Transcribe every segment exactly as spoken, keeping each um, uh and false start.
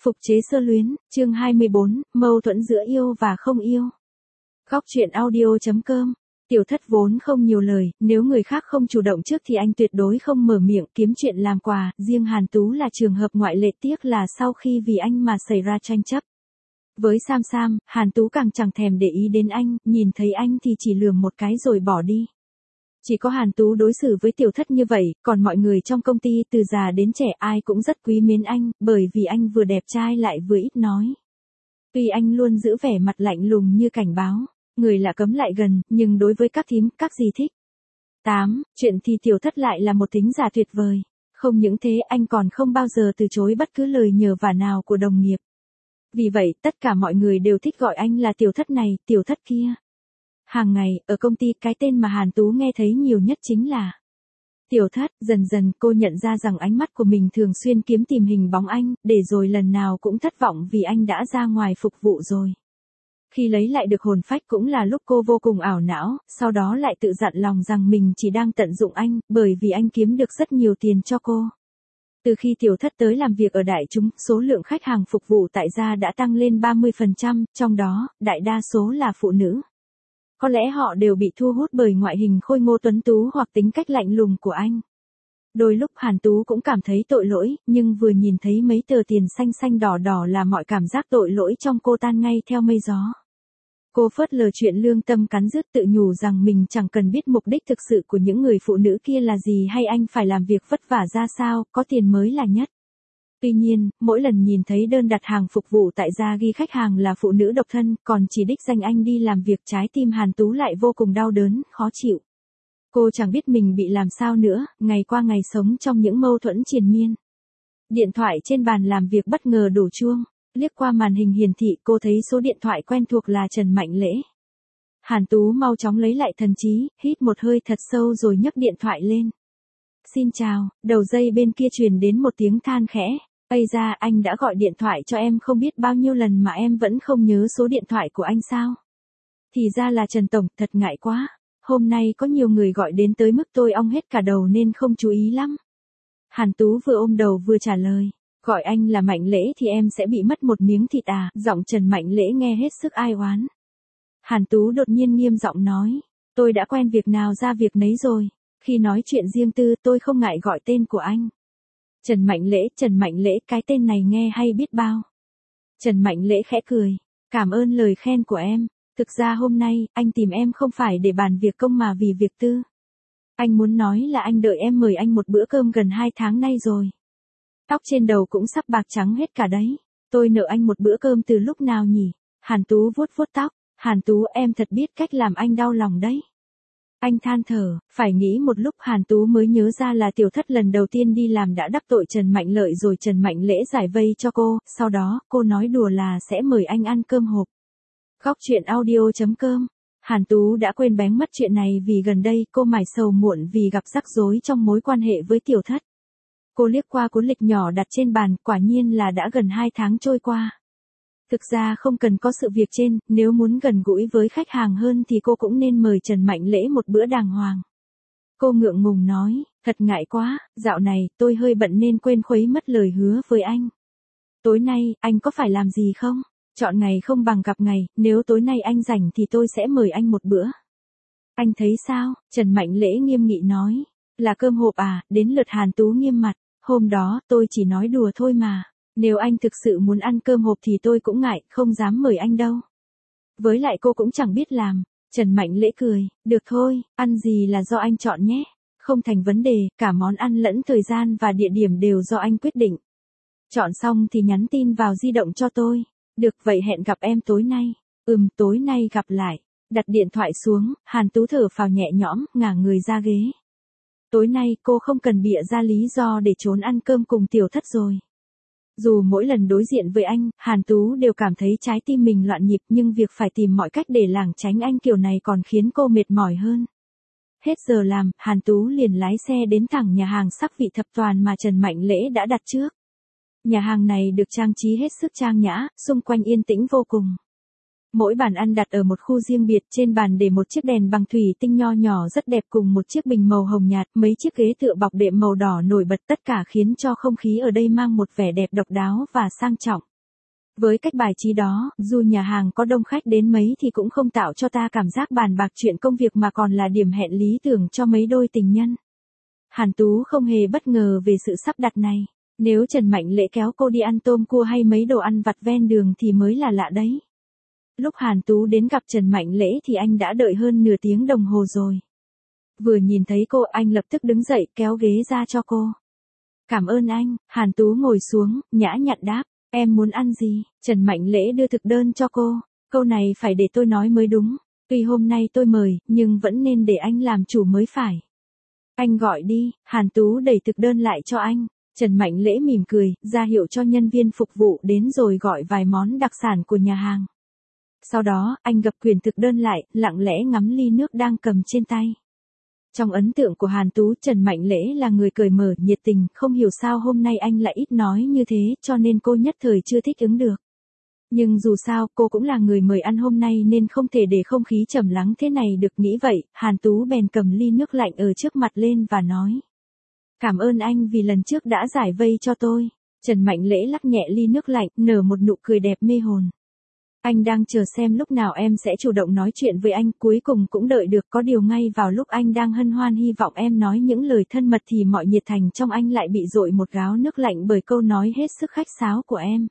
Phục chế sơ luyến, chương hai mươi bốn, mâu thuẫn giữa yêu và không yêu. Góc truyện audio chấm com. Tiểu Thất vốn không nhiều lời, nếu người khác không chủ động trước thì anh tuyệt đối không mở miệng kiếm chuyện làm quà, riêng Hàn Tú là trường hợp ngoại lệ, tiếc là sau khi vì anh mà xảy ra tranh chấp. Với Sam Sam, Hàn Tú càng chẳng thèm để ý đến anh, nhìn thấy anh thì chỉ lườm một cái rồi bỏ đi. Chỉ có Hàn Tú đối xử với Tiểu Thất như vậy, còn mọi người trong công ty từ già đến trẻ ai cũng rất quý mến anh, bởi vì anh vừa đẹp trai lại vừa ít nói. Tuy anh luôn giữ vẻ mặt lạnh lùng như cảnh báo, người lạ cấm lại gần, nhưng đối với các thím, các dì thích. tám. Chuyện thì Tiểu Thất lại là một thính giả tuyệt vời. Không những thế anh còn không bao giờ từ chối bất cứ lời nhờ vả nào của đồng nghiệp. Vì vậy, tất cả mọi người đều thích gọi anh là Tiểu Thất này, Tiểu Thất kia. Hàng ngày, ở công ty, cái tên mà Hàn Tú nghe thấy nhiều nhất chính là Tiểu Thất. Dần dần cô nhận ra rằng ánh mắt của mình thường xuyên kiếm tìm hình bóng anh, để rồi lần nào cũng thất vọng vì anh đã ra ngoài phục vụ rồi. Khi lấy lại được hồn phách cũng là lúc cô vô cùng ảo não, sau đó lại tự dặn lòng rằng mình chỉ đang tận dụng anh, bởi vì anh kiếm được rất nhiều tiền cho cô. Từ khi Tiểu Thất tới làm việc ở đại chúng, số lượng khách hàng phục vụ tại gia đã tăng lên ba mươi phần trăm, trong đó, đại đa số là phụ nữ. Có lẽ họ đều bị thu hút bởi ngoại hình khôi ngô tuấn tú hoặc tính cách lạnh lùng của anh. Đôi lúc Hàn Tú cũng cảm thấy tội lỗi, nhưng vừa nhìn thấy mấy tờ tiền xanh xanh đỏ đỏ là mọi cảm giác tội lỗi trong cô tan ngay theo mây gió. Cô phớt lờ chuyện lương tâm cắn rứt, tự nhủ rằng mình chẳng cần biết mục đích thực sự của những người phụ nữ kia là gì hay anh phải làm việc vất vả ra sao, có tiền mới là nhất. Tuy nhiên, mỗi lần nhìn thấy đơn đặt hàng phục vụ tại gia ghi khách hàng là phụ nữ độc thân, còn chỉ đích danh anh đi làm việc, trái tim Hàn Tú lại vô cùng đau đớn, khó chịu. Cô chẳng biết mình bị làm sao nữa, ngày qua ngày sống trong những mâu thuẫn triền miên. Điện thoại trên bàn làm việc bất ngờ đổ chuông, liếc qua màn hình hiển thị cô thấy số điện thoại quen thuộc là Trần Mạnh Lễ. Hàn Tú mau chóng lấy lại thần trí, hít một hơi thật sâu rồi nhấc điện thoại lên. Xin chào, đầu dây bên kia truyền đến một tiếng than khẽ. Ây da, anh đã gọi điện thoại cho em không biết bao nhiêu lần mà em vẫn không nhớ số điện thoại của anh sao? Thì ra là Trần Tổng, thật ngại quá. Hôm nay có nhiều người gọi đến tới mức tôi ong hết cả đầu nên không chú ý lắm. Hàn Tú vừa ôm đầu vừa trả lời. Gọi anh là Mạnh Lễ thì em sẽ bị mất một miếng thịt à? Giọng Trần Mạnh Lễ nghe hết sức ai oán. Hàn Tú đột nhiên nghiêm giọng nói. Tôi đã quen việc nào ra việc nấy rồi. Khi nói chuyện riêng tư tôi không ngại gọi tên của anh. Trần Mạnh Lễ, Trần Mạnh Lễ, cái tên này nghe hay biết bao. Trần Mạnh Lễ khẽ cười. Cảm ơn lời khen của em. Thực ra hôm nay, anh tìm em không phải để bàn việc công mà vì việc tư. Anh muốn nói là anh đợi em mời anh một bữa cơm gần hai tháng nay rồi. Tóc trên đầu cũng sắp bạc trắng hết cả đấy. Tôi nợ anh một bữa cơm từ lúc nào nhỉ? Hàn Tú vuốt vuốt tóc. Hàn Tú, em thật biết cách làm anh đau lòng đấy. Anh than thở, phải nghĩ một lúc Hàn Tú mới nhớ ra là Tiểu Thất lần đầu tiên đi làm đã đắc tội Trần Mạnh Lợi rồi Trần Mạnh Lễ giải vây cho cô, sau đó cô nói đùa là sẽ mời anh ăn cơm hộp. Góc truyện audio chấm com. Hàn Tú đã quên bén mất chuyện này vì gần đây cô mải sầu muộn vì gặp rắc rối trong mối quan hệ với Tiểu Thất. Cô liếc qua cuốn lịch nhỏ đặt trên bàn, quả nhiên là đã gần hai tháng trôi qua. Thực ra không cần có sự việc trên, nếu muốn gần gũi với khách hàng hơn thì cô cũng nên mời Trần Mạnh Lễ một bữa đàng hoàng. Cô ngượng ngùng nói, thật ngại quá, dạo này tôi hơi bận nên quên khuấy mất lời hứa với anh. Tối nay, anh có phải làm gì không? Chọn ngày không bằng gặp ngày, nếu tối nay anh rảnh thì tôi sẽ mời anh một bữa. Anh thấy sao? Trần Mạnh Lễ nghiêm nghị nói. Là cơm hộp à? Đến lượt Hàn Tú nghiêm mặt. Hôm đó tôi chỉ nói đùa thôi mà. Nếu anh thực sự muốn ăn cơm hộp thì tôi cũng ngại, không dám mời anh đâu. Với lại cô cũng chẳng biết làm. Trần Mạnh Lễ cười. Được thôi, ăn gì là do anh chọn nhé. Không thành vấn đề, cả món ăn lẫn thời gian và địa điểm đều do anh quyết định. Chọn xong thì nhắn tin vào di động cho tôi. Được vậy hẹn gặp em tối nay. Ừm, tối nay gặp lại. Đặt điện thoại xuống, Hàn Tú thở phào nhẹ nhõm, ngả người ra ghế. Tối nay cô không cần bịa ra lý do để trốn ăn cơm cùng Tiểu Thất rồi. Dù mỗi lần đối diện với anh, Hàn Tú đều cảm thấy trái tim mình loạn nhịp, nhưng việc phải tìm mọi cách để lảng tránh anh kiểu này còn khiến cô mệt mỏi hơn. Hết giờ làm, Hàn Tú liền lái xe đến thẳng nhà hàng Sắc Vị Thập Toàn mà Trần Mạnh Lễ đã đặt trước. Nhà hàng này được trang trí hết sức trang nhã, xung quanh yên tĩnh vô cùng. Mỗi bàn ăn đặt ở một khu riêng biệt, trên bàn để một chiếc đèn bằng thủy tinh nho nhỏ rất đẹp cùng một chiếc bình màu hồng nhạt, mấy chiếc ghế tựa bọc đệm màu đỏ nổi bật, tất cả khiến cho không khí ở đây mang một vẻ đẹp độc đáo và sang trọng. Với cách bài trí đó, dù nhà hàng có đông khách đến mấy thì cũng không tạo cho ta cảm giác bàn bạc chuyện công việc mà còn là điểm hẹn lý tưởng cho mấy đôi tình nhân. Hàn Tú không hề bất ngờ về sự sắp đặt này. Nếu Trần Mạnh Lễ kéo cô đi ăn tôm cua hay mấy đồ ăn vặt ven đường thì mới là lạ đấy. Lúc Hàn Tú đến gặp Trần Mạnh Lễ thì anh đã đợi hơn nửa tiếng đồng hồ rồi. Vừa nhìn thấy cô, anh lập tức đứng dậy kéo ghế ra cho cô. Cảm ơn anh. Hàn Tú ngồi xuống, nhã nhặn đáp. Em muốn ăn gì? Trần Mạnh Lễ đưa thực đơn cho cô. Câu này phải để tôi nói mới đúng. Tuy hôm nay tôi mời, nhưng vẫn nên để anh làm chủ mới phải. Anh gọi đi. Hàn Tú đẩy thực đơn lại cho anh. Trần Mạnh Lễ mỉm cười, ra hiệu cho nhân viên phục vụ đến rồi gọi vài món đặc sản của nhà hàng. Sau đó, anh gập quyển thực đơn lại, lặng lẽ ngắm ly nước đang cầm trên tay. Trong ấn tượng của Hàn Tú, Trần Mạnh Lễ là người cởi mở, nhiệt tình, không hiểu sao hôm nay anh lại ít nói như thế, cho nên cô nhất thời chưa thích ứng được. Nhưng dù sao, cô cũng là người mời ăn hôm nay nên không thể để không khí trầm lắng thế này được, nghĩ vậy, Hàn Tú bèn cầm ly nước lạnh ở trước mặt lên và nói. Cảm ơn anh vì lần trước đã giải vây cho tôi. Trần Mạnh Lễ lắc nhẹ ly nước lạnh, nở một nụ cười đẹp mê hồn. Anh đang chờ xem lúc nào em sẽ chủ động nói chuyện với anh, cuối cùng cũng đợi được, có điều ngay vào lúc anh đang hân hoan hy vọng em nói những lời thân mật thì mọi nhiệt thành trong anh lại bị dội một gáo nước lạnh bởi câu nói hết sức khách sáo của em.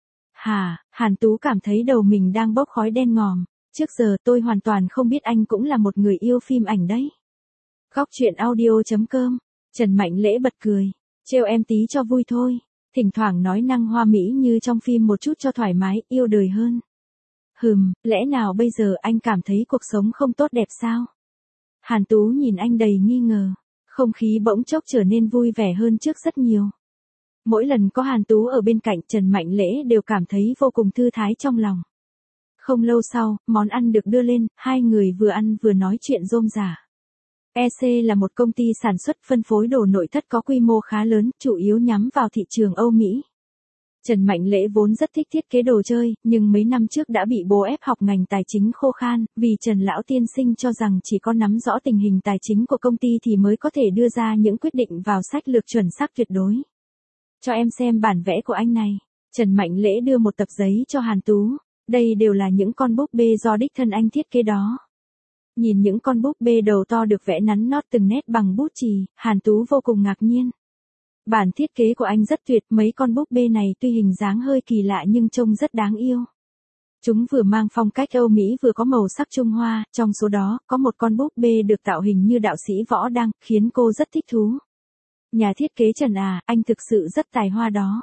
Hà, Hàn Tú cảm thấy đầu mình đang bốc khói đen ngòm. Trước giờ tôi hoàn toàn không biết anh cũng là một người yêu phim ảnh đấy. Góc truyện audio chấm com. Trần Mạnh Lễ bật cười. Trêu em tí cho vui thôi. Thỉnh thoảng nói năng hoa mỹ như trong phim một chút cho thoải mái, yêu đời hơn. Hừm, lẽ nào bây giờ anh cảm thấy cuộc sống không tốt đẹp sao? Hàn Tú nhìn anh đầy nghi ngờ. Không khí bỗng chốc trở nên vui vẻ hơn trước rất nhiều. Mỗi lần có Hàn Tú ở bên cạnh, Trần Mạnh Lễ đều cảm thấy vô cùng thư thái trong lòng. Không lâu sau, món ăn được đưa lên, hai người vừa ăn vừa nói chuyện rôm rả. e xê là một công ty sản xuất phân phối đồ nội thất có quy mô khá lớn, chủ yếu nhắm vào thị trường Âu Mỹ. Trần Mạnh Lễ vốn rất thích thiết kế đồ chơi, nhưng mấy năm trước đã bị bố ép học ngành tài chính khô khan, vì Trần Lão Tiên Sinh cho rằng chỉ có nắm rõ tình hình tài chính của công ty thì mới có thể đưa ra những quyết định vào sách lược chuẩn xác tuyệt đối. Cho em xem bản vẽ của anh này. Trần Mạnh Lễ đưa một tập giấy cho Hàn Tú. Đây đều là những con búp bê do đích thân anh thiết kế đó. Nhìn những con búp bê đầu to được vẽ nắn nót từng nét bằng bút chì, Hàn Tú vô cùng ngạc nhiên. Bản thiết kế của anh rất tuyệt, mấy con búp bê này tuy hình dáng hơi kỳ lạ nhưng trông rất đáng yêu. Chúng vừa mang phong cách Âu Mỹ vừa có màu sắc Trung Hoa, trong số đó, có một con búp bê được tạo hình như đạo sĩ võ đăng, khiến cô rất thích thú. Nhà thiết kế Trần à, anh thực sự rất tài hoa đó.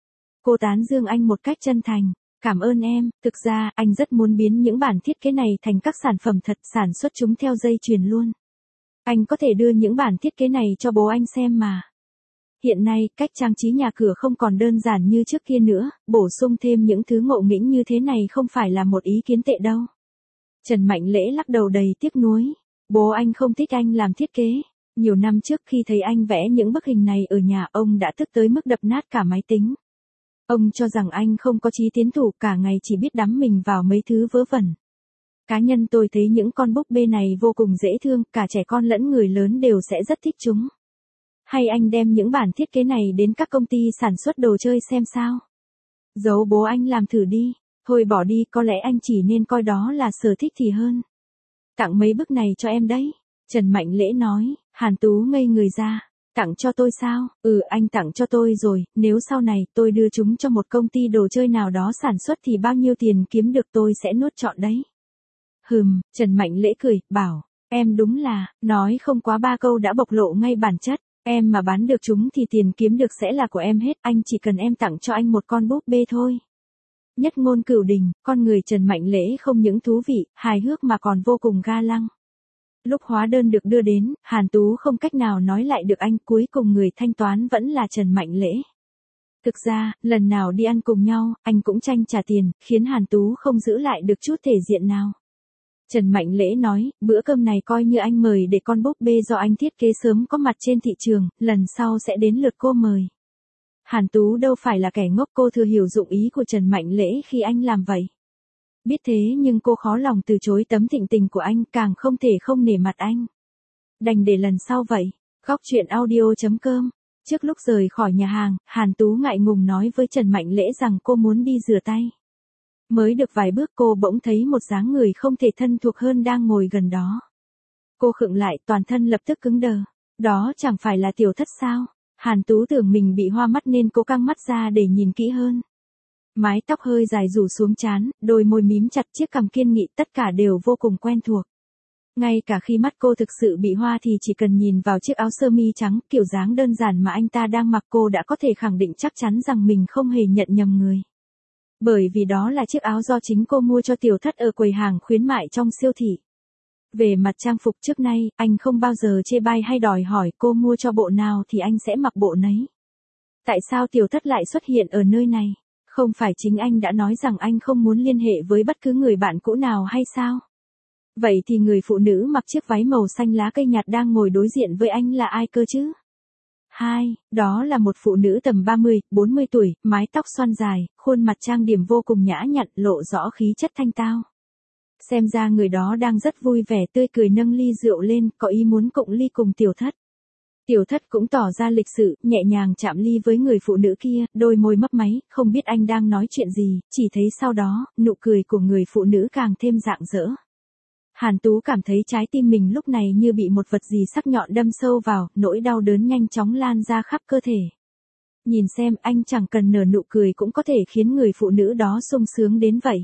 Cô tán dương anh một cách chân thành. Cảm ơn em, thực ra, anh rất muốn biến những bản thiết kế này thành các sản phẩm thật, sản xuất chúng theo dây chuyền luôn. Anh có thể đưa những bản thiết kế này cho bố anh xem mà. Hiện nay, cách trang trí nhà cửa không còn đơn giản như trước kia nữa, bổ sung thêm những thứ ngộ nghĩnh như thế này không phải là một ý kiến tệ đâu. Trần Mạnh Lễ lắc đầu đầy tiếc nuối. Bố anh không thích anh làm thiết kế. Nhiều năm trước khi thấy anh vẽ những bức hình này ở nhà, ông đã tức tới mức đập nát cả máy tính. Ông cho rằng anh không có chí tiến thủ, cả ngày chỉ biết đắm mình vào mấy thứ vớ vẩn. Cá nhân tôi thấy những con búp bê này vô cùng dễ thương, cả trẻ con lẫn người lớn đều sẽ rất thích chúng. Hay anh đem những bản thiết kế này đến các công ty sản xuất đồ chơi xem sao? Giấu bố anh làm thử đi. Thôi bỏ đi, có lẽ anh chỉ nên coi đó là sở thích thì hơn. Tặng mấy bức này cho em đấy. Trần Mạnh Lễ nói. Hàn Tú ngây người ra. Tặng cho tôi sao? Ừ, anh tặng cho tôi rồi, nếu sau này tôi đưa chúng cho một công ty đồ chơi nào đó sản xuất thì bao nhiêu tiền kiếm được tôi sẽ nuốt trọn đấy. Hừm, Trần Mạnh Lễ cười, bảo, em đúng là, nói không quá ba câu đã bộc lộ ngay bản chất, em mà bán được chúng thì tiền kiếm được sẽ là của em hết, anh chỉ cần em tặng cho anh một con búp bê thôi. Nhất ngôn cửu đình, con người Trần Mạnh Lễ không những thú vị, hài hước mà còn vô cùng ga lăng. Lúc hóa đơn được đưa đến, Hàn Tú không cách nào nói lại được anh, cuối cùng người thanh toán vẫn là Trần Mạnh Lễ. Thực ra, lần nào đi ăn cùng nhau, anh cũng tranh trả tiền, khiến Hàn Tú không giữ lại được chút thể diện nào. Trần Mạnh Lễ nói, bữa cơm này coi như anh mời để con búp bê do anh thiết kế sớm có mặt trên thị trường, lần sau sẽ đến lượt cô mời. Hàn Tú đâu phải là kẻ ngốc, cô thừa hiểu dụng ý của Trần Mạnh Lễ khi anh làm vậy. Biết thế nhưng cô khó lòng từ chối tấm thịnh tình của anh, càng không thể không nể mặt anh. Đành để lần sau vậy. Góc truyện audio chấm com Trước lúc rời khỏi nhà hàng, Hàn Tú ngại ngùng nói với Trần Mạnh Lễ rằng cô muốn đi rửa tay. Mới được vài bước cô bỗng thấy một dáng người không thể thân thuộc hơn đang ngồi gần đó. Cô khựng lại, toàn thân lập tức cứng đờ. Đó chẳng phải là Tiểu Thất sao? Hàn Tú tưởng mình bị hoa mắt nên cô căng mắt ra để nhìn kỹ hơn. Mái tóc hơi dài rủ xuống trán, đôi môi mím chặt, chiếc cằm kiên nghị, tất cả đều vô cùng quen thuộc. Ngay cả khi mắt cô thực sự bị hoa thì chỉ cần nhìn vào chiếc áo sơ mi trắng, kiểu dáng đơn giản mà anh ta đang mặc, cô đã có thể khẳng định chắc chắn rằng mình không hề nhận nhầm người. Bởi vì đó là chiếc áo do chính cô mua cho Tiểu Thất ở quầy hàng khuyến mại trong siêu thị. Về mặt trang phục trước nay, anh không bao giờ chê bai hay đòi hỏi cô mua cho bộ nào thì anh sẽ mặc bộ nấy. Tại sao Tiểu Thất lại xuất hiện ở nơi này? Không phải chính anh đã nói rằng anh không muốn liên hệ với bất cứ người bạn cũ nào hay sao? Vậy thì người phụ nữ mặc chiếc váy màu xanh lá cây nhạt đang ngồi đối diện với anh là ai cơ chứ? Hai, đó là một phụ nữ tầm ba mươi, bốn mươi tuổi, mái tóc xoăn dài, khuôn mặt trang điểm vô cùng nhã nhặn, lộ rõ khí chất thanh tao. Xem ra người đó đang rất vui vẻ, tươi cười nâng ly rượu lên, có ý muốn cụng ly cùng Tiểu Thất. Tiểu Thất cũng tỏ ra lịch sự, nhẹ nhàng chạm ly với người phụ nữ kia, đôi môi mấp máy, không biết anh đang nói chuyện gì, chỉ thấy sau đó, nụ cười của người phụ nữ càng thêm rạng rỡ. Hàn Tú cảm thấy trái tim mình lúc này như bị một vật gì sắc nhọn đâm sâu vào, nỗi đau đớn nhanh chóng lan ra khắp cơ thể. Nhìn xem, anh chẳng cần nở nụ cười cũng có thể khiến người phụ nữ đó sung sướng đến vậy.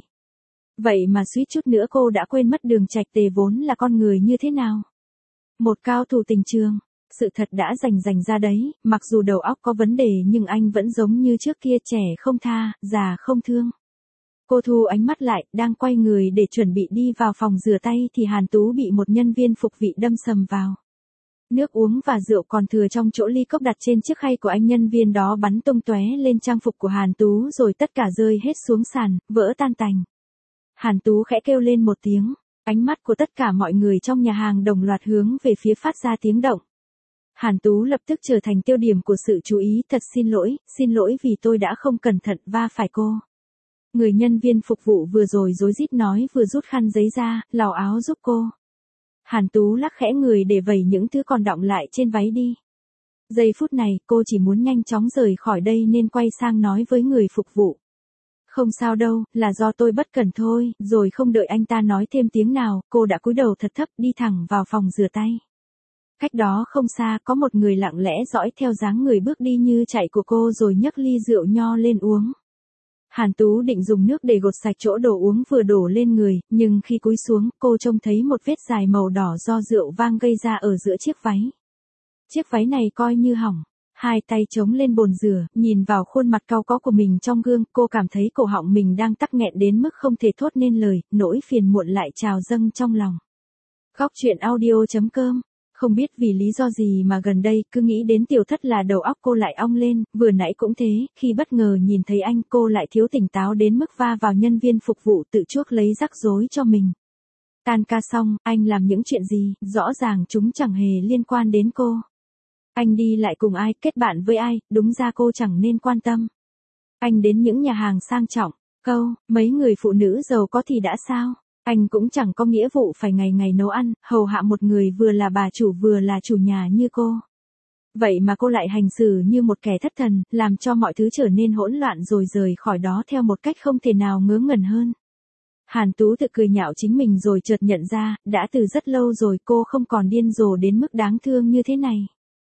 Vậy mà suýt chút nữa cô đã quên mất Đường Trạch Tề vốn là con người như thế nào. Một cao thủ tình trường, sự thật đã rành rành ra đấy, mặc dù đầu óc có vấn đề nhưng anh vẫn giống như trước kia, trẻ không tha, già không thương. Cô thu ánh mắt lại, đang quay người để chuẩn bị đi vào phòng rửa tay thì Hàn Tú bị một nhân viên phục vị đâm sầm vào. Nước uống và rượu còn thừa trong chỗ ly cốc đặt trên chiếc khay của anh nhân viên đó bắn tung tóe lên trang phục của Hàn Tú rồi tất cả rơi hết xuống sàn, vỡ tan tành. Hàn Tú khẽ kêu lên một tiếng, ánh mắt của tất cả mọi người trong nhà hàng đồng loạt hướng về phía phát ra tiếng động. Hàn Tú lập tức trở thành tiêu điểm của sự chú ý, thật xin lỗi, xin lỗi vì tôi đã không cẩn thận va phải cô. Người nhân viên phục vụ vừa rồi rối rít nói vừa rút khăn giấy ra, lau áo giúp cô. Hàn Tú lắc khẽ người để vẩy những thứ còn đọng lại trên váy đi. Giây phút này, cô chỉ muốn nhanh chóng rời khỏi đây nên quay sang nói với người phục vụ. Không sao đâu, là do tôi bất cẩn thôi, rồi không đợi anh ta nói thêm tiếng nào, cô đã cúi đầu thật thấp đi thẳng vào phòng rửa tay. Cách đó không xa, có một người lặng lẽ dõi theo dáng người bước đi như chạy của cô rồi nhấc ly rượu nho lên uống. Hàn Tú định dùng nước để gột sạch chỗ đồ uống vừa đổ lên người, nhưng khi cúi xuống, cô trông thấy một vết dài màu đỏ do rượu vang gây ra ở giữa chiếc váy. Chiếc váy này coi như hỏng. Hai tay chống lên bồn rửa, nhìn vào khuôn mặt cau có của mình trong gương, cô cảm thấy cổ họng mình đang tắc nghẹn đến mức không thể thốt nên lời, nỗi phiền muộn lại trào dâng trong lòng. Góc truyện audio chấm com. Không biết vì lý do gì mà gần đây cứ nghĩ đến Tiểu Thất là đầu óc cô lại ong lên, vừa nãy cũng thế, khi bất ngờ nhìn thấy anh cô lại thiếu tỉnh táo đến mức va vào nhân viên phục vụ tự chuốc lấy rắc rối cho mình. Tan ca xong, anh làm những chuyện gì, rõ ràng chúng chẳng hề liên quan đến cô. Anh đi lại cùng ai, kết bạn với ai, đúng ra cô chẳng nên quan tâm. Anh đến những nhà hàng sang trọng, câu, mấy người phụ nữ giàu có thì đã sao? Anh cũng chẳng có nghĩa vụ phải ngày ngày nấu ăn, hầu hạ một người vừa là bà chủ vừa là chủ nhà như cô. Vậy mà cô lại hành xử như một kẻ thất thần, làm cho mọi thứ trở nên hỗn loạn rồi rời khỏi đó theo một cách không thể nào ngớ ngẩn hơn. Hàn Tú tự cười nhạo chính mình rồi chợt nhận ra, đã từ rất lâu rồi cô không còn điên rồ đến mức đáng thương như thế này.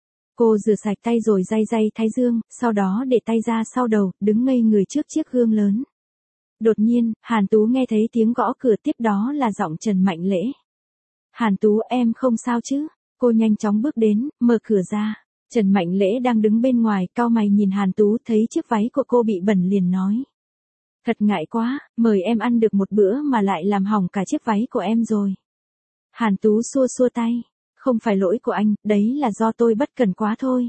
Cô rửa sạch tay rồi day day thái dương, sau đó để tay ra sau đầu, đứng ngây người trước chiếc gương lớn. Đột nhiên, Hàn Tú nghe thấy tiếng gõ cửa, tiếp đó là giọng Trần Mạnh Lễ. Hàn Tú, em không sao chứ? Cô nhanh chóng bước đến, mở cửa ra. Trần Mạnh Lễ đang đứng bên ngoài, cau mày nhìn Hàn Tú, thấy chiếc váy của cô bị bẩn liền nói. Thật ngại quá, mời em ăn được một bữa mà lại làm hỏng cả chiếc váy của em rồi. Hàn Tú xua xua tay. Không phải lỗi của anh, đấy là do tôi bất cẩn quá thôi.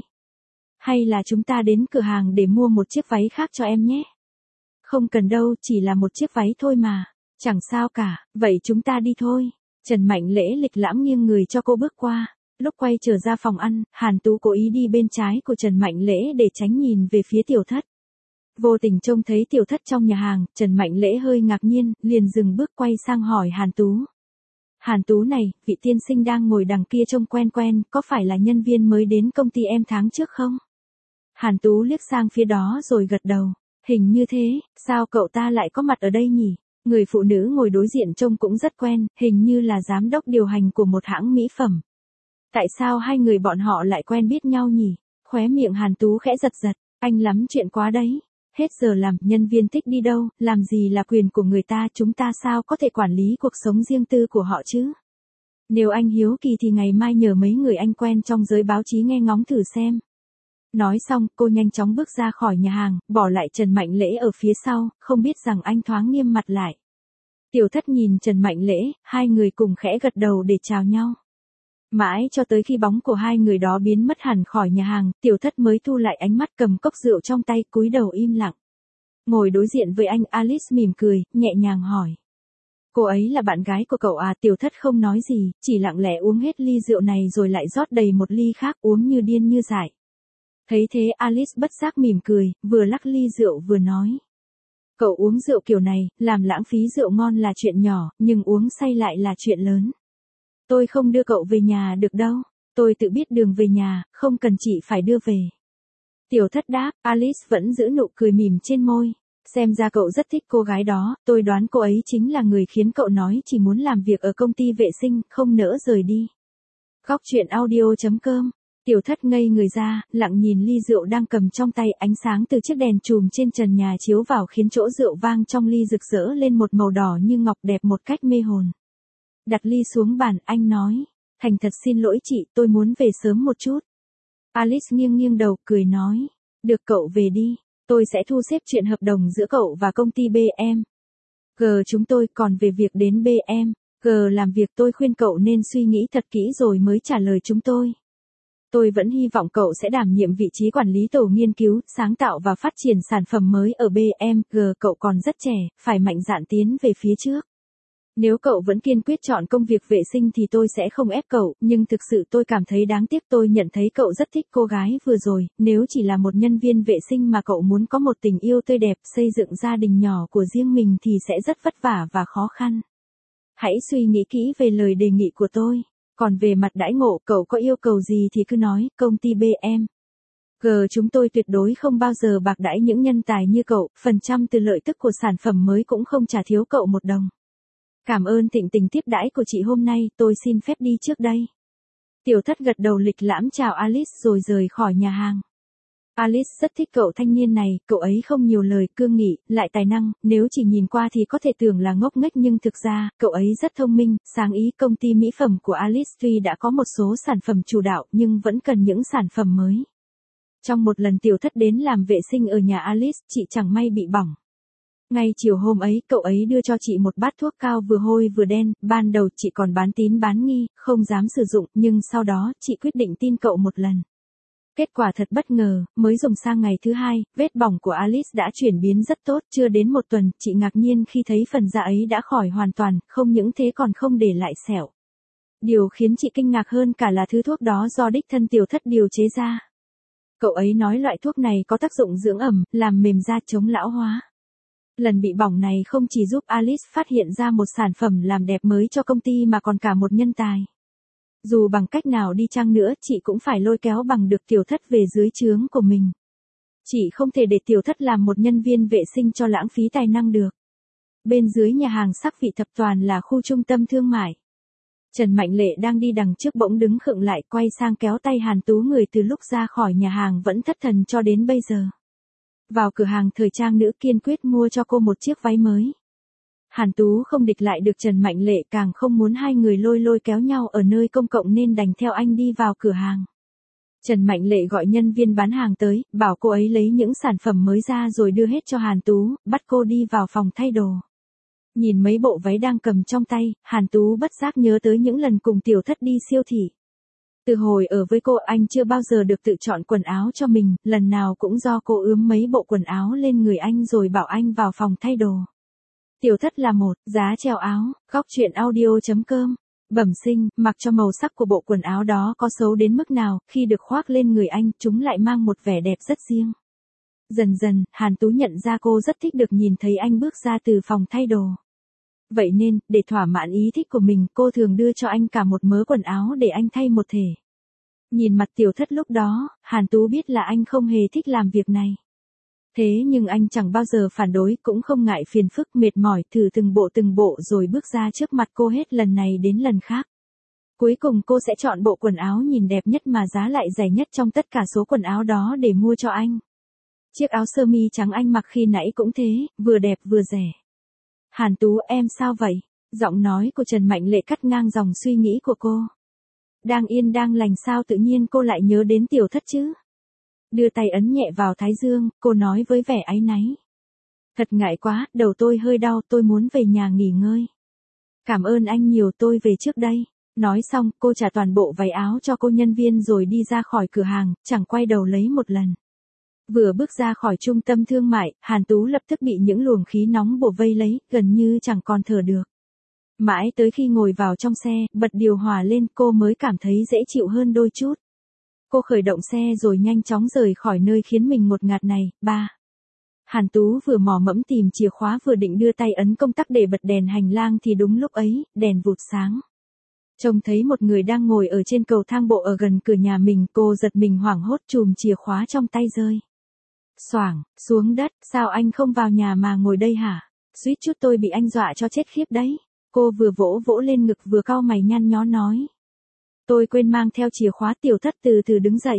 Hay là chúng ta đến cửa hàng để mua một chiếc váy khác cho em nhé. Không cần đâu, chỉ là một chiếc váy thôi mà. Chẳng sao cả, vậy chúng ta đi thôi. Trần Mạnh Lễ lịch lãm nghiêng người cho cô bước qua. Lúc quay trở ra phòng ăn, Hàn Tú cố ý đi bên trái của Trần Mạnh Lễ để tránh nhìn về phía Tiểu Thất. Vô tình trông thấy Tiểu Thất trong nhà hàng, Trần Mạnh Lễ hơi ngạc nhiên, liền dừng bước quay sang hỏi Hàn Tú. Hàn Tú này, vị tiên sinh đang ngồi đằng kia trông quen quen, có phải là nhân viên mới đến công ty em tháng trước không? Hàn Tú liếc sang phía đó rồi gật đầu. Hình như thế, sao cậu ta lại có mặt ở đây nhỉ? Người phụ nữ ngồi đối diện trông cũng rất quen, hình như là giám đốc điều hành của một hãng mỹ phẩm. Tại sao hai người bọn họ lại quen biết nhau nhỉ? Khóe miệng Hàn Tú khẽ giật giật, anh lắm chuyện quá đấy. Hết giờ làm, nhân viên thích đi đâu, làm gì là quyền của người ta, chúng ta sao có thể quản lý cuộc sống riêng tư của họ chứ? Nếu anh hiếu kỳ thì ngày mai nhờ mấy người anh quen trong giới báo chí nghe ngóng thử xem. Nói xong, cô nhanh chóng bước ra khỏi nhà hàng, bỏ lại Trần Mạnh Lễ ở phía sau, không biết rằng anh thoáng nghiêm mặt lại. Tiểu Thất nhìn Trần Mạnh Lễ, hai người cùng khẽ gật đầu để chào nhau. Mãi cho tới khi bóng của hai người đó biến mất hẳn khỏi nhà hàng, Tiểu Thất mới thu lại ánh mắt, cầm cốc rượu trong tay, cúi đầu im lặng. Ngồi đối diện với anh, Alice mỉm cười, nhẹ nhàng hỏi. Cô ấy là bạn gái của cậu à? Tiểu Thất không nói gì, chỉ lặng lẽ uống hết ly rượu này rồi lại rót đầy một ly khác, uống như điên như dại. Thấy thế Alice bất giác mỉm cười, vừa lắc ly rượu vừa nói. Cậu uống rượu kiểu này, làm lãng phí rượu ngon là chuyện nhỏ, nhưng uống say lại là chuyện lớn. Tôi không đưa cậu về nhà được đâu, tôi tự biết đường về nhà, không cần chị phải đưa về. Tiểu Thất đáp, Alice vẫn giữ nụ cười mỉm trên môi. Xem ra cậu rất thích cô gái đó, tôi đoán cô ấy chính là người khiến cậu nói chỉ muốn làm việc ở công ty vệ sinh, không nỡ rời đi. Góc truyện audio chấm com. Tiểu Thất ngây người ra, lặng nhìn ly rượu đang cầm trong tay, ánh sáng từ chiếc đèn chùm trên trần nhà chiếu vào khiến chỗ rượu vang trong ly rực rỡ lên một màu đỏ như ngọc đẹp một cách mê hồn. Đặt ly xuống bàn, anh nói, thành thật xin lỗi chị, tôi muốn về sớm một chút. Alice nghiêng nghiêng đầu, cười nói, được cậu về đi, tôi sẽ thu xếp chuyện hợp đồng giữa cậu và công ty bê em giê chúng tôi, còn về việc đến bê em giê làm việc tôi khuyên cậu nên suy nghĩ thật kỹ rồi mới trả lời chúng tôi. Tôi vẫn hy vọng cậu sẽ đảm nhiệm vị trí quản lý tổ nghiên cứu, sáng tạo và phát triển sản phẩm mới ở bê em giê, cậu còn rất trẻ, phải mạnh dạn tiến về phía trước. Nếu cậu vẫn kiên quyết chọn công việc vệ sinh thì tôi sẽ không ép cậu, nhưng thực sự tôi cảm thấy đáng tiếc, tôi nhận thấy cậu rất thích cô gái vừa rồi, nếu chỉ là một nhân viên vệ sinh mà cậu muốn có một tình yêu tươi đẹp, xây dựng gia đình nhỏ của riêng mình thì sẽ rất vất vả và khó khăn. Hãy suy nghĩ kỹ về lời đề nghị của tôi. Còn về mặt đãi ngộ, cậu có yêu cầu gì thì cứ nói, công ty bê em giê chúng tôi tuyệt đối không bao giờ bạc đãi những nhân tài như cậu, phần trăm từ lợi tức của sản phẩm mới cũng không trả thiếu cậu một đồng. Cảm ơn thịnh tình tiếp đãi của chị hôm nay, tôi xin phép đi trước đây. Tiểu Thất gật đầu lịch lãm chào Alice rồi rời khỏi nhà hàng. Alice rất thích cậu thanh niên này, cậu ấy không nhiều lời, cương nghị, lại tài năng, nếu chỉ nhìn qua thì có thể tưởng là ngốc nghếch nhưng thực ra, cậu ấy rất thông minh, sáng ý. Công ty mỹ phẩm của Alice tuy đã có một số sản phẩm chủ đạo nhưng vẫn cần những sản phẩm mới. Trong một lần Tiểu Thất đến làm vệ sinh ở nhà Alice, chị chẳng may bị bỏng. Ngay chiều hôm ấy, cậu ấy đưa cho chị một bát thuốc cao vừa hôi vừa đen, ban đầu chị còn bán tín bán nghi, không dám sử dụng, nhưng sau đó, chị quyết định tin cậu một lần. Kết quả thật bất ngờ, mới dùng sang ngày thứ hai, vết bỏng của Alice đã chuyển biến rất tốt, chưa đến một tuần, chị ngạc nhiên khi thấy phần da ấy đã khỏi hoàn toàn, không những thế còn không để lại sẹo. Điều khiến chị kinh ngạc hơn cả là thứ thuốc đó do đích thân Tiểu Thất điều chế ra. Cậu ấy nói loại thuốc này có tác dụng dưỡng ẩm, làm mềm da, chống lão hóa. Lần bị bỏng này không chỉ giúp Alice phát hiện ra một sản phẩm làm đẹp mới cho công ty mà còn cả một nhân tài. Dù bằng cách nào đi chăng nữa, chị cũng phải lôi kéo bằng được Tiểu Thất về dưới trướng của mình. Chị không thể để Tiểu Thất làm một nhân viên vệ sinh cho lãng phí tài năng được. Bên dưới nhà hàng Sắc Vị Tập Toàn là khu trung tâm thương mại. Trần Mạnh Lệ đang đi đằng trước bỗng đứng khựng lại, quay sang kéo tay Hàn Tú, người từ lúc ra khỏi nhà hàng vẫn thất thần cho đến bây giờ. Vào cửa hàng thời trang nữ, kiên quyết mua cho cô một chiếc váy mới. Hàn Tú không địch lại được Trần Mạnh Lệ, càng không muốn hai người lôi lôi kéo nhau ở nơi công cộng nên đành theo anh đi vào cửa hàng. Trần Mạnh Lệ gọi nhân viên bán hàng tới, bảo cô ấy lấy những sản phẩm mới ra rồi đưa hết cho Hàn Tú, bắt cô đi vào phòng thay đồ. Nhìn mấy bộ váy đang cầm trong tay, Hàn Tú bất giác nhớ tới những lần cùng Tiểu Thất đi siêu thị. Từ hồi ở với cô, anh chưa bao giờ được tự chọn quần áo cho mình, lần nào cũng do cô ướm mấy bộ quần áo lên người anh rồi bảo anh vào phòng thay đồ. Tiểu Thất là một, giá treo áo, góc truyện audio chấm com. Bẩm sinh, mặc cho màu sắc của bộ quần áo đó có xấu đến mức nào, khi được khoác lên người anh, chúng lại mang một vẻ đẹp rất riêng. Dần dần, Hàn Tú nhận ra cô rất thích được nhìn thấy anh bước ra từ phòng thay đồ. Vậy nên, để thỏa mãn ý thích của mình, cô thường đưa cho anh cả một mớ quần áo để anh thay một thể. Nhìn mặt Tiểu Thất lúc đó, Hàn Tú biết là anh không hề thích làm việc này. Thế nhưng anh chẳng bao giờ phản đối, cũng không ngại phiền phức mệt mỏi, thử từng bộ từng bộ rồi bước ra trước mặt cô hết lần này đến lần khác. Cuối cùng cô sẽ chọn bộ quần áo nhìn đẹp nhất mà giá lại rẻ nhất trong tất cả số quần áo đó để mua cho anh. Chiếc áo sơ mi trắng anh mặc khi nãy cũng thế, vừa đẹp vừa rẻ. Hàn Tú, em sao vậy? Giọng nói của Trần Mạnh Lệ cắt ngang dòng suy nghĩ của cô. Đang yên đang lành sao tự nhiên cô lại nhớ đến Tiểu Thất chứ? Đưa tay ấn nhẹ vào thái dương, cô nói với vẻ áy náy. Thật ngại quá, đầu tôi hơi đau, tôi muốn về nhà nghỉ ngơi. Cảm ơn anh nhiều, tôi về trước đây. Nói xong, cô trả toàn bộ váy áo cho cô nhân viên rồi đi ra khỏi cửa hàng, chẳng quay đầu lấy một lần. Vừa bước ra khỏi trung tâm thương mại, Hàn Tú lập tức bị những luồng khí nóng bủa vây lấy, gần như chẳng còn thở được. Mãi tới khi ngồi vào trong xe, bật điều hòa lên cô mới cảm thấy dễ chịu hơn đôi chút. Cô khởi động xe rồi nhanh chóng rời khỏi nơi khiến mình ngột ngạt này. Ba. Hàn Tú vừa mò mẫm tìm chìa khóa vừa định đưa tay ấn công tắc để bật đèn hành lang thì đúng lúc ấy, đèn vụt sáng. Trông thấy một người đang ngồi ở trên cầu thang bộ ở gần cửa nhà mình, cô giật mình hoảng hốt chùm chìa khóa trong tay rơi. Xoảng, xuống đất, sao anh không vào nhà mà ngồi đây hả? Suýt chút tôi bị anh dọa cho chết khiếp đấy. Cô vừa vỗ vỗ lên ngực vừa cau mày nhăn nhó nói. Tôi quên mang theo chìa khóa. Tiểu Thất từ từ đứng dậy.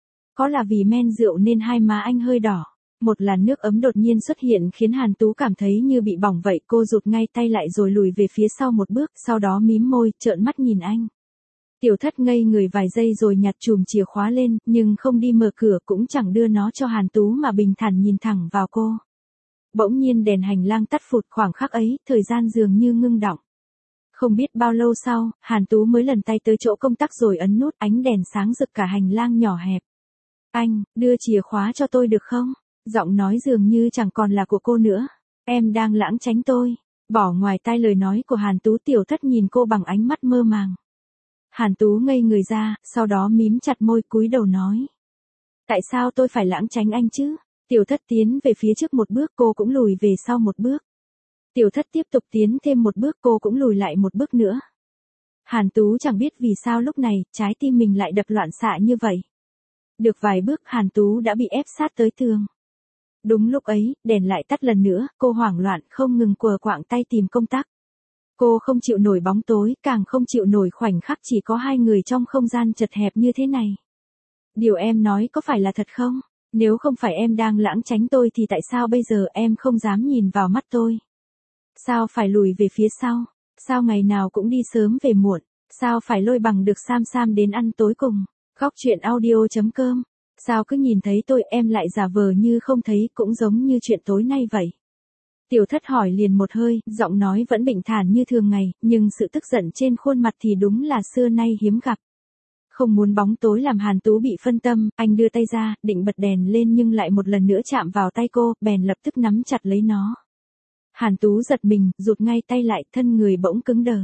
Có là vì men rượu nên hai má anh hơi đỏ. Một làn nước ấm đột nhiên xuất hiện khiến Hàn Tú cảm thấy như bị bỏng vậy. Cô rụt ngay tay lại rồi lùi về phía sau một bước, sau đó mím môi, trợn mắt nhìn anh. Tiểu Thất ngây người vài giây rồi nhặt chùm chìa khóa lên, nhưng không đi mở cửa cũng chẳng đưa nó cho Hàn Tú mà bình thản nhìn thẳng vào cô. Bỗng nhiên đèn hành lang tắt phụt, khoảnh khắc ấy, thời gian dường như ngưng đọng. Không biết bao lâu sau, Hàn Tú mới lần tay tới chỗ công tắc rồi ấn nút, ánh đèn sáng rực cả hành lang nhỏ hẹp. Anh, đưa chìa khóa cho tôi được không? Giọng nói dường như chẳng còn là của cô nữa. Em đang lãng tránh tôi. Bỏ ngoài tai lời nói của Hàn Tú. Tiểu Thất nhìn cô bằng ánh mắt mơ màng. Hàn Tú ngây người ra, sau đó mím chặt môi cúi đầu nói. Tại sao tôi phải lãng tránh anh chứ? Tiểu Thất tiến về phía trước một bước, cô cũng lùi về sau một bước. Tiểu Thất tiếp tục tiến thêm một bước, cô cũng lùi lại một bước nữa. Hàn Tú chẳng biết vì sao lúc này, trái tim mình lại đập loạn xạ như vậy. Được vài bước Hàn Tú đã bị ép sát tới tường. Đúng lúc ấy, đèn lại tắt lần nữa, cô hoảng loạn không ngừng quờ quạng tay tìm công tắc. Cô không chịu nổi bóng tối, càng không chịu nổi khoảnh khắc chỉ có hai người trong không gian chật hẹp như thế này. Điều em nói có phải là thật không? Nếu không phải em đang lãng tránh tôi thì tại sao bây giờ em không dám nhìn vào mắt tôi? Sao phải lùi về phía sau? Sao ngày nào cũng đi sớm về muộn? Sao phải lôi bằng được Sam Sam đến ăn tối cùng? Góc truyện audio chấm com. Sao cứ nhìn thấy tôi em lại giả vờ như không thấy, cũng giống như chuyện tối nay vậy? Tiểu Thất hỏi liền một hơi, giọng nói vẫn bình thản như thường ngày, nhưng sự tức giận trên khuôn mặt thì đúng là xưa nay hiếm gặp. Không muốn bóng tối làm Hàn Tú bị phân tâm, anh đưa tay ra, định bật đèn lên nhưng lại một lần nữa chạm vào tay cô, bèn lập tức nắm chặt lấy nó. Hàn Tú giật mình, rụt ngay tay lại, thân người bỗng cứng đờ.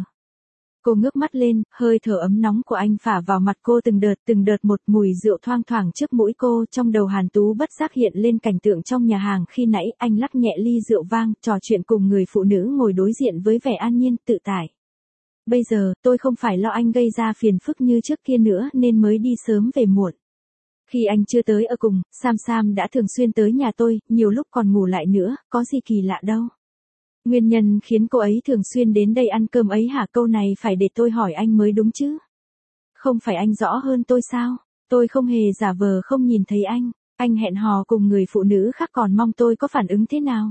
Cô ngước mắt lên, hơi thở ấm nóng của anh phả vào mặt cô từng đợt từng đợt một, mùi rượu thoang thoảng trước mũi cô. Trong đầu Hàn Tú bất giác hiện lên cảnh tượng trong nhà hàng khi nãy, anh lắc nhẹ ly rượu vang, trò chuyện cùng người phụ nữ ngồi đối diện với vẻ an nhiên, tự tại. Bây giờ, tôi không phải lo anh gây ra phiền phức như trước kia nữa nên mới đi sớm về muộn. Khi anh chưa tới ở cùng, Sam Sam đã thường xuyên tới nhà tôi, nhiều lúc còn ngủ lại nữa, có gì kỳ lạ đâu. Nguyên nhân khiến cô ấy thường xuyên đến đây ăn cơm ấy hả? Câu này phải để tôi hỏi anh mới đúng chứ. Không phải anh rõ hơn tôi sao? Tôi không hề giả vờ không nhìn thấy anh. Anh hẹn hò cùng người phụ nữ khác còn mong tôi có phản ứng thế nào?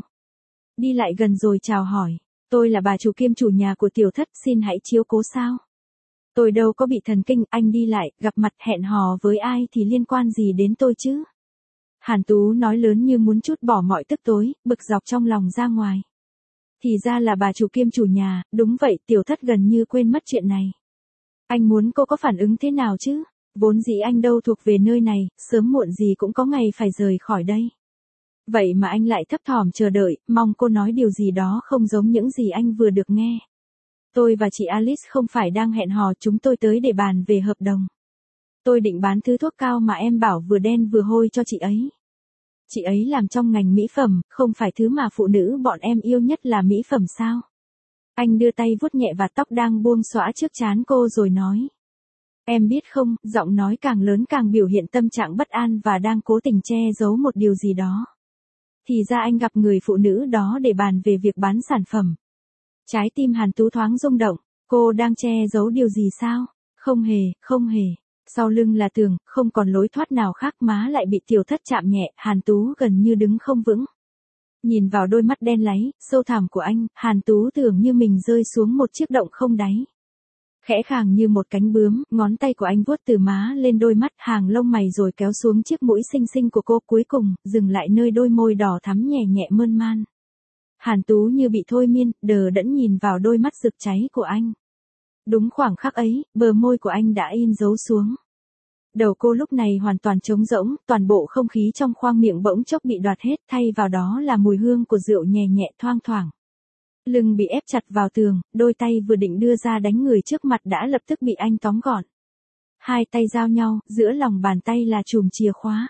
Đi lại gần rồi chào hỏi. Tôi là bà chủ kiêm chủ nhà của Tiểu Thất, xin hãy chiếu cố sao? Tôi đâu có bị thần kinh, anh đi lại, gặp mặt hẹn hò với ai thì liên quan gì đến tôi chứ? Hàn Tú nói lớn như muốn trút bỏ mọi tức tối, bực dọc trong lòng ra ngoài. Thì ra là bà chủ kiêm chủ nhà, đúng vậy. Tiểu Thất gần như quên mất chuyện này. Anh muốn cô có phản ứng thế nào chứ? Vốn dĩ anh đâu thuộc về nơi này, sớm muộn gì cũng có ngày phải rời khỏi đây. Vậy mà anh lại thấp thỏm chờ đợi, mong cô nói điều gì đó không giống những gì anh vừa được nghe. Tôi và chị Alice không phải đang hẹn hò, chúng tôi tới để bàn về hợp đồng. Tôi định bán thứ thuốc cao mà em bảo vừa đen vừa hôi cho chị ấy. Chị ấy làm trong ngành mỹ phẩm, không phải thứ mà phụ nữ bọn em yêu nhất là mỹ phẩm sao? Anh đưa tay vuốt nhẹ vạt tóc đang buông xõa trước trán cô rồi nói. Em biết không, giọng nói càng lớn càng biểu hiện tâm trạng bất an và đang cố tình che giấu một điều gì đó. Thì ra anh gặp người phụ nữ đó để bàn về việc bán sản phẩm. Trái tim Hàn Tú thoáng rung động, cô đang che giấu điều gì sao? Không hề, không hề. Sau lưng là tường, không còn lối thoát nào khác, má lại bị Tiểu Thất chạm nhẹ, Hàn Tú gần như đứng không vững. Nhìn vào đôi mắt đen láy, sâu thẳm của anh, Hàn Tú tưởng như mình rơi xuống một chiếc động không đáy. Khẽ khàng như một cánh bướm, ngón tay của anh vuốt từ má lên đôi mắt, hàng lông mày rồi kéo xuống chiếc mũi xinh xinh của cô, cuối cùng, dừng lại nơi đôi môi đỏ thắm nhẹ nhẹ mơn man. Hàn Tú như bị thôi miên, đờ đẫn nhìn vào đôi mắt rực cháy của anh. Đúng khoảng khắc ấy, bờ môi của anh đã in dấu xuống. Đầu cô lúc này hoàn toàn trống rỗng, toàn bộ không khí trong khoang miệng bỗng chốc bị đoạt hết, thay vào đó là mùi hương của rượu nhẹ nhẹ thoang thoảng. Lưng bị ép chặt vào tường, đôi tay vừa định đưa ra đánh người trước mặt đã lập tức bị anh tóm gọn. Hai tay giao nhau, giữa lòng bàn tay là chùm chìa khóa.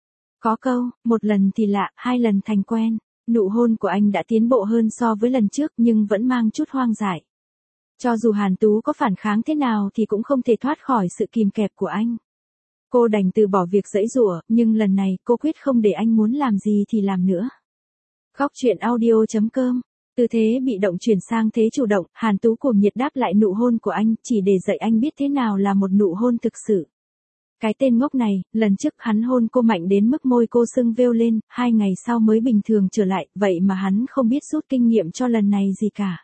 Có câu, một lần thì lạ, hai lần thành quen. Nụ hôn của anh đã tiến bộ hơn so với lần trước nhưng vẫn mang chút hoang dại. Cho dù Hàn Tú có phản kháng thế nào thì cũng không thể thoát khỏi sự kìm kẹp của anh. Cô đành từ bỏ việc giãy giụa, nhưng lần này cô quyết không để anh muốn làm gì thì làm nữa. Góc truyện audio chấm com. Tư thế bị động chuyển sang thế chủ động, Hàn Tú cuồng nhiệt đáp lại nụ hôn của anh, chỉ để dạy anh biết thế nào là một nụ hôn thực sự. Cái tên ngốc này, lần trước hắn hôn cô mạnh đến mức môi cô sưng vêu lên, hai ngày sau mới bình thường trở lại, vậy mà hắn không biết rút kinh nghiệm cho lần này gì cả.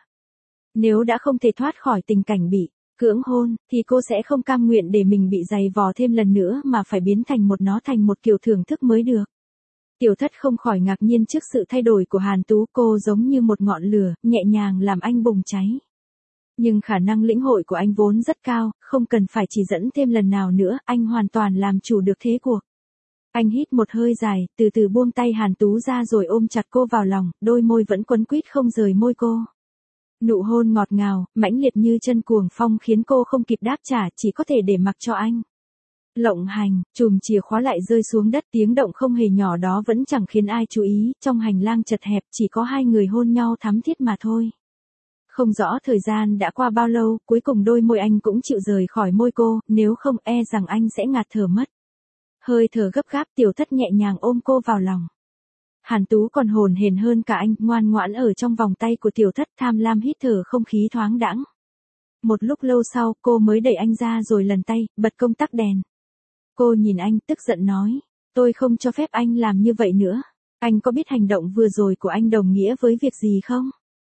Nếu đã không thể thoát khỏi tình cảnh bị cưỡng hôn, thì cô sẽ không cam nguyện để mình bị giày vò thêm lần nữa mà phải biến thành một nó thành một kiểu thưởng thức mới được. Tiểu Thất không khỏi ngạc nhiên trước sự thay đổi của Hàn Tú, cô giống như một ngọn lửa, nhẹ nhàng làm anh bùng cháy. Nhưng khả năng lĩnh hội của anh vốn rất cao, không cần phải chỉ dẫn thêm lần nào nữa, anh hoàn toàn làm chủ được thế cuộc. Anh hít một hơi dài, từ từ buông tay Hàn Tú ra rồi ôm chặt cô vào lòng, đôi môi vẫn quấn quýt không rời môi cô. Nụ hôn ngọt ngào, mãnh liệt như chân cuồng phong khiến cô không kịp đáp trả, chỉ có thể để mặc cho anh. Lộng hành, chùm chìa khóa lại rơi xuống đất, tiếng động không hề nhỏ đó vẫn chẳng khiến ai chú ý, trong hành lang chật hẹp chỉ có hai người hôn nhau thắm thiết mà thôi. Không rõ thời gian đã qua bao lâu, cuối cùng đôi môi anh cũng chịu rời khỏi môi cô, nếu không e rằng anh sẽ ngạt thở mất. Hơi thở gấp gáp, Tiểu Thất nhẹ nhàng ôm cô vào lòng. Hàn Tú còn hồn hển hơn cả anh, ngoan ngoãn ở trong vòng tay của Tiểu Thất, tham lam hít thở không khí thoáng đãng. Một lúc lâu sau, cô mới đẩy anh ra rồi lần tay, bật công tắc đèn. Cô nhìn anh, tức giận nói, tôi không cho phép anh làm như vậy nữa. Anh có biết hành động vừa rồi của anh đồng nghĩa với việc gì không?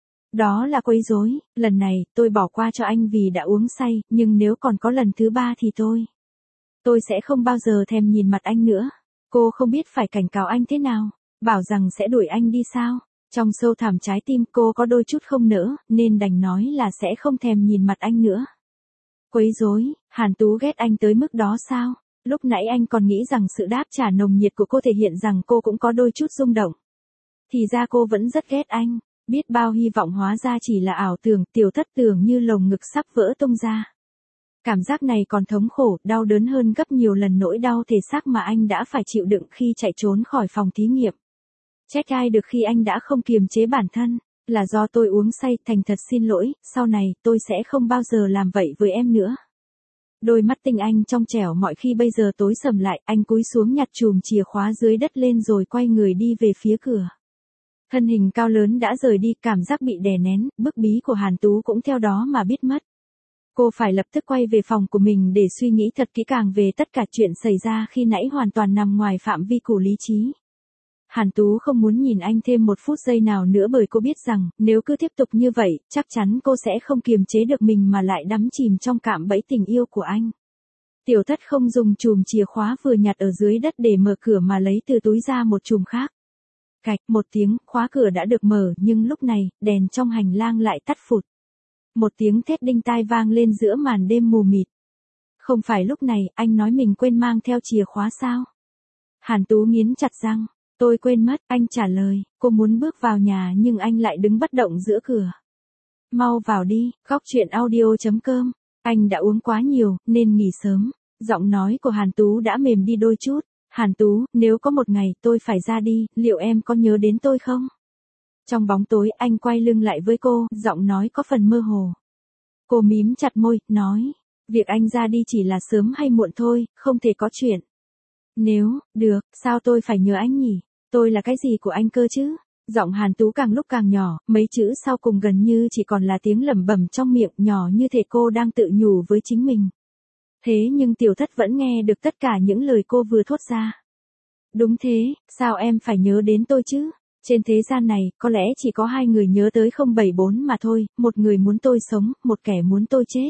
Đó là quấy rối, lần này, tôi bỏ qua cho anh vì đã uống say, nhưng nếu còn có lần thứ ba thì tôi... Tôi sẽ không bao giờ thèm nhìn mặt anh nữa. Cô không biết phải cảnh cáo anh thế nào, bảo rằng sẽ đuổi anh đi sao. Trong sâu thẳm trái tim cô có đôi chút không nỡ, nên đành nói là sẽ không thèm nhìn mặt anh nữa. Quấy rối, Hàn Tú ghét anh tới mức đó sao? Lúc nãy anh còn nghĩ rằng sự đáp trả nồng nhiệt của cô thể hiện rằng cô cũng có đôi chút rung động. Thì ra cô vẫn rất ghét anh. Biết bao hy vọng hóa ra chỉ là ảo tưởng, Tiểu Thất tưởng như lồng ngực sắp vỡ tung ra. Cảm giác này còn thống khổ, đau đớn hơn gấp nhiều lần nỗi đau thể xác mà anh đã phải chịu đựng khi chạy trốn khỏi phòng thí nghiệm. Trách ai được khi anh đã không kiềm chế bản thân, là do tôi uống say, thành thật xin lỗi, sau này tôi sẽ không bao giờ làm vậy với em nữa. Đôi mắt tinh anh trong trẻo mọi khi bây giờ tối sầm lại, anh cúi xuống nhặt chùm chìa khóa dưới đất lên rồi quay người đi về phía cửa. Thân hình cao lớn đã rời đi, cảm giác bị đè nén, bức bí của Hàn Tú cũng theo đó mà biết mất. Cô phải lập tức quay về phòng của mình để suy nghĩ thật kỹ càng về tất cả chuyện xảy ra khi nãy hoàn toàn nằm ngoài phạm vi của lý trí. Hàn Tú không muốn nhìn anh thêm một phút giây nào nữa bởi cô biết rằng, nếu cứ tiếp tục như vậy, chắc chắn cô sẽ không kiềm chế được mình mà lại đắm chìm trong cạm bẫy tình yêu của anh. Tiểu Thất không dùng chùm chìa khóa vừa nhặt ở dưới đất để mở cửa mà lấy từ túi ra một chùm khác. Cạch, một tiếng, khóa cửa đã được mở nhưng lúc này, đèn trong hành lang lại tắt phụt. Một tiếng thét đinh tai vang lên giữa màn đêm mù mịt. Không phải lúc này, anh nói mình quên mang theo chìa khóa sao? Hàn Tú nghiến chặt răng. Tôi quên mất, anh trả lời, cô muốn bước vào nhà nhưng anh lại đứng bất động giữa cửa. Mau vào đi, góc truyện audio chấm com. Anh đã uống quá nhiều, nên nghỉ sớm. Giọng nói của Hàn Tú đã mềm đi đôi chút. Hàn Tú, nếu có một ngày tôi phải ra đi, liệu em có nhớ đến tôi không? Trong bóng tối anh quay lưng lại với cô, giọng nói có phần mơ hồ. Cô mím chặt môi, nói, Việc anh ra đi chỉ là sớm hay muộn thôi, không thể có chuyện. Nếu, được, sao tôi phải nhớ anh nhỉ? Tôi là cái gì của anh cơ chứ? Giọng Hàn Tú càng lúc càng nhỏ, mấy chữ sau cùng gần như chỉ còn là tiếng lẩm bẩm trong miệng, nhỏ như thể cô đang tự nhủ với chính mình. Thế nhưng Tiểu Thất vẫn nghe được tất cả những lời cô vừa thốt ra. Đúng thế, sao em phải nhớ đến tôi chứ? Trên thế gian này, có lẽ chỉ có hai người nhớ tới không bảy bốn mà thôi, một người muốn tôi sống, một kẻ muốn tôi chết.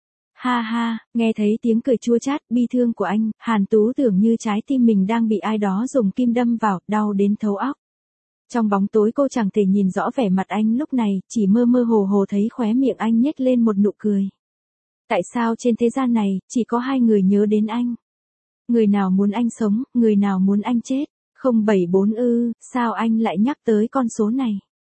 Ha ha, nghe thấy tiếng cười chua chát, bi thương của anh, Hàn Tú tưởng như trái tim mình đang bị ai đó dùng kim đâm vào, đau đến thấu óc. Trong bóng tối cô chẳng thể nhìn rõ vẻ mặt anh lúc này, chỉ mơ mơ hồ hồ thấy khóe miệng anh nhếch lên một nụ cười. Tại sao trên thế gian này, chỉ có hai người nhớ đến anh? Người nào muốn anh sống, người nào muốn anh chết? không bảy bốn ư, sao anh lại nhắc tới con số này?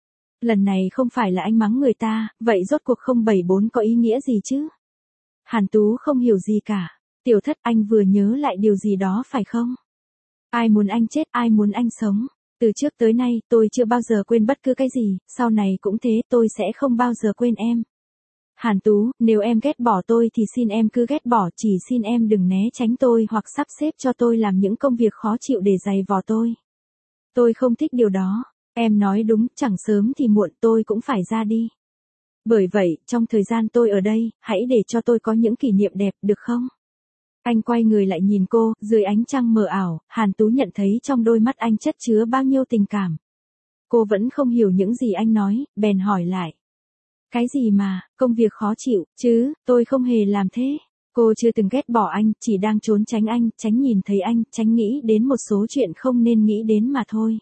Lần này không phải là anh mắng người ta, vậy rốt cuộc không bảy bốn có ý nghĩa gì chứ? Hàn Tú không hiểu gì cả. Tiểu Thất, anh vừa nhớ lại điều gì đó phải không? Ai muốn anh chết, ai muốn anh sống? Từ trước tới nay, tôi chưa bao giờ quên bất cứ cái gì, sau này cũng thế, tôi sẽ không bao giờ quên em. Hàn Tú, nếu em ghét bỏ tôi thì xin em cứ ghét bỏ, chỉ xin em đừng né tránh tôi hoặc sắp xếp cho tôi làm những công việc khó chịu để giày vò tôi. Tôi không thích điều đó. Em nói đúng, chẳng sớm thì muộn tôi cũng phải ra đi. Bởi vậy, trong thời gian tôi ở đây, hãy để cho tôi có những kỷ niệm đẹp, được không? Anh quay người lại nhìn cô, dưới ánh trăng mờ ảo, Hàn Tú nhận thấy trong đôi mắt anh chất chứa bao nhiêu tình cảm. Cô vẫn không hiểu những gì anh nói, bèn hỏi lại. Cái gì mà, công việc khó chịu, chứ, tôi không hề làm thế. Cô chưa từng ghét bỏ anh, chỉ đang trốn tránh anh, tránh nhìn thấy anh, tránh nghĩ đến một số chuyện không nên nghĩ đến mà thôi.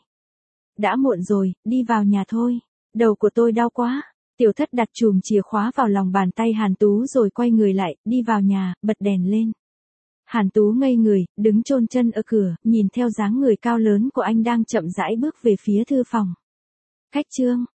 Đã muộn rồi, đi vào nhà thôi. Đầu của tôi đau quá. Tiểu Thất đặt chùm chìa khóa vào lòng bàn tay Hàn Tú rồi quay người lại, đi vào nhà, bật đèn lên. Hàn Tú ngây người, đứng chôn chân ở cửa, nhìn theo dáng người cao lớn của anh đang chậm rãi bước về phía thư phòng. Khách Trương,